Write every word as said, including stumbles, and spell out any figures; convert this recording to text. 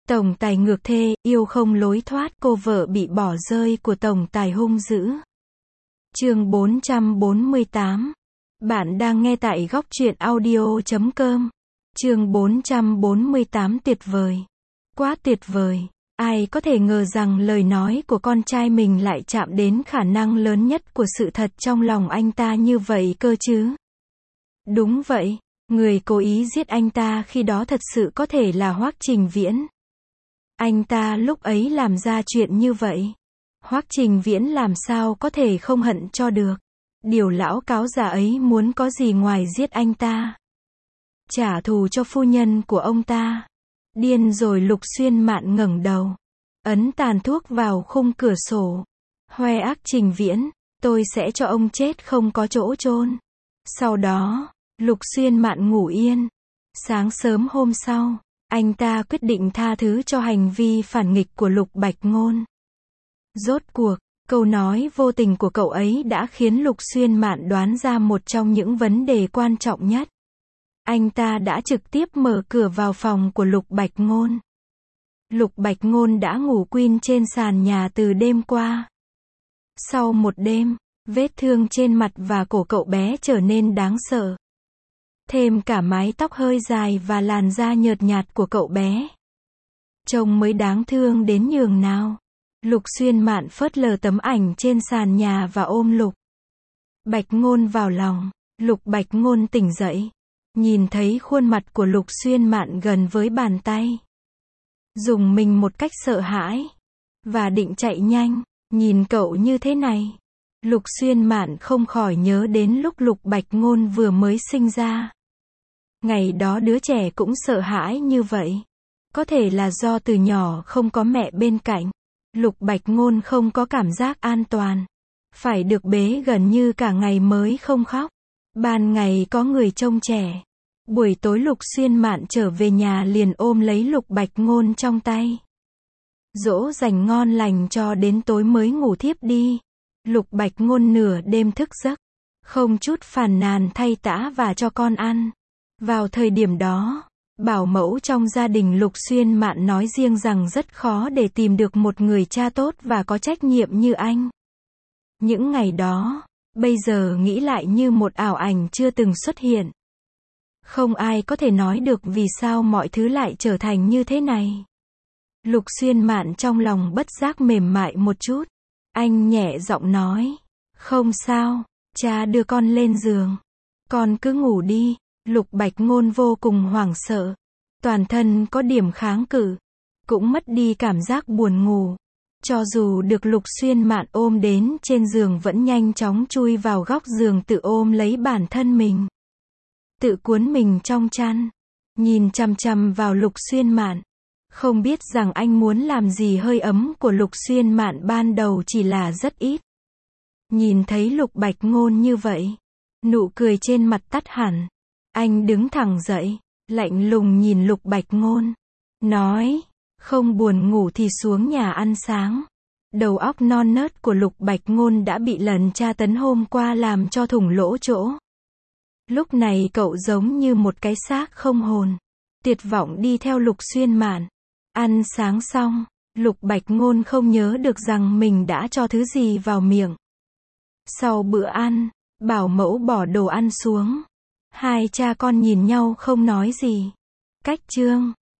Tổng tài ngược thê, yêu không lối thoát, cô vợ bị bỏ rơi của tổng tài hung dữ. Chương bốn trăm bốn mươi tám. Bạn đang nghe tại góc truyện audio chấm com. Chương bốn trăm bốn mươi tám tuyệt vời. Quá tuyệt vời. Ai có thể ngờ rằng lời nói của con trai mình lại chạm đến khả năng lớn nhất của sự thật trong lòng anh ta như vậy cơ chứ? Đúng vậy, người cố ý giết anh ta khi đó thật sự có thể là Hoắc Trình Viễn. Anh ta lúc ấy làm ra chuyện như vậy. Hoắc Trình Viễn làm sao có thể không hận cho được. Điều lão cáo già ấy muốn có gì ngoài giết anh ta. Trả thù cho phu nhân của ông ta. Điên rồi. Lục Xuyên Mạn ngẩng đầu. Ấn tàn thuốc vào khung cửa sổ. Hoắc Trình Viễn, tôi sẽ cho ông chết không có chỗ chôn. Sau đó, Lục Xuyên Mạn ngủ yên. Sáng sớm hôm sau, anh ta quyết định tha thứ cho hành vi phản nghịch của Lục Bạch Ngôn. Rốt cuộc, câu nói vô tình của cậu ấy đã khiến Lục Xuyên Mạn đoán ra một trong những vấn đề quan trọng nhất. Anh ta đã trực tiếp mở cửa vào phòng của Lục Bạch Ngôn. Lục Bạch Ngôn đã ngủ quên trên sàn nhà từ đêm qua. Sau một đêm, vết thương trên mặt và cổ cậu bé trở nên đáng sợ. Thêm cả mái tóc hơi dài và làn da nhợt nhạt của cậu bé. Trông mới đáng thương đến nhường nào. Lục Xuyên Mạn phớt lờ tấm ảnh trên sàn nhà và ôm Lục Bạch Ngôn vào lòng. Lục Bạch Ngôn tỉnh dậy. Nhìn thấy khuôn mặt của Lục Xuyên Mạn gần với bàn tay. Dùng mình một cách sợ hãi. Và định chạy nhanh. Nhìn cậu như thế này. Lục Xuyên Mạn không khỏi nhớ đến lúc Lục Bạch Ngôn vừa mới sinh ra. Ngày đó đứa trẻ cũng sợ hãi như vậy. Có thể là do từ nhỏ không có mẹ bên cạnh. Lục Bạch Ngôn không có cảm giác an toàn. Phải được bế gần như cả ngày mới không khóc. Ban ngày có người trông trẻ. Buổi tối Lục Xuyên Mạn trở về nhà liền ôm lấy Lục Bạch Ngôn trong tay. Dỗ dành ngon lành cho đến tối mới ngủ thiếp đi. Lục Bạch Ngôn nửa đêm thức giấc. Không chút phàn nàn thay tã và cho con ăn. Vào thời điểm đó, bảo mẫu trong gia đình Lục Xuyên Mạn nói riêng rằng rất khó để tìm được một người cha tốt và có trách nhiệm như anh. Những ngày đó, bây giờ nghĩ lại như một ảo ảnh chưa từng xuất hiện. Không ai có thể nói được vì sao mọi thứ lại trở thành như thế này. Lục Xuyên Mạn trong lòng bất giác mềm mại một chút. Anh nhẹ giọng nói, không sao, cha đưa con lên giường. Con cứ ngủ đi. Lục Bạch Ngôn vô cùng hoảng sợ. Toàn thân có điểm kháng cự. Cũng mất đi cảm giác buồn ngủ. Cho dù được Lục Xuyên Mạn ôm đến trên giường vẫn nhanh chóng chui vào góc giường tự ôm lấy bản thân mình. Tự cuốn mình trong chăn. Nhìn chằm chằm vào Lục Xuyên Mạn. Không biết rằng anh muốn làm gì. Hơi ấm của Lục Xuyên Mạn ban đầu chỉ là rất ít. Nhìn thấy Lục Bạch Ngôn như vậy. Nụ cười trên mặt tắt hẳn. Anh đứng thẳng dậy, lạnh lùng nhìn Lục Bạch Ngôn. Nói, không buồn ngủ thì xuống nhà ăn sáng. Đầu óc non nớt của Lục Bạch Ngôn đã bị lần tra tấn hôm qua làm cho thủng lỗ chỗ. Lúc này cậu giống như một cái xác không hồn. Tuyệt vọng đi theo Lục Xuyên Mạn. Ăn sáng xong, Lục Bạch Ngôn không nhớ được rằng mình đã cho thứ gì vào miệng. Sau bữa ăn, bảo mẫu bỏ đồ ăn xuống. Hai cha con nhìn nhau không nói gì. Cách chương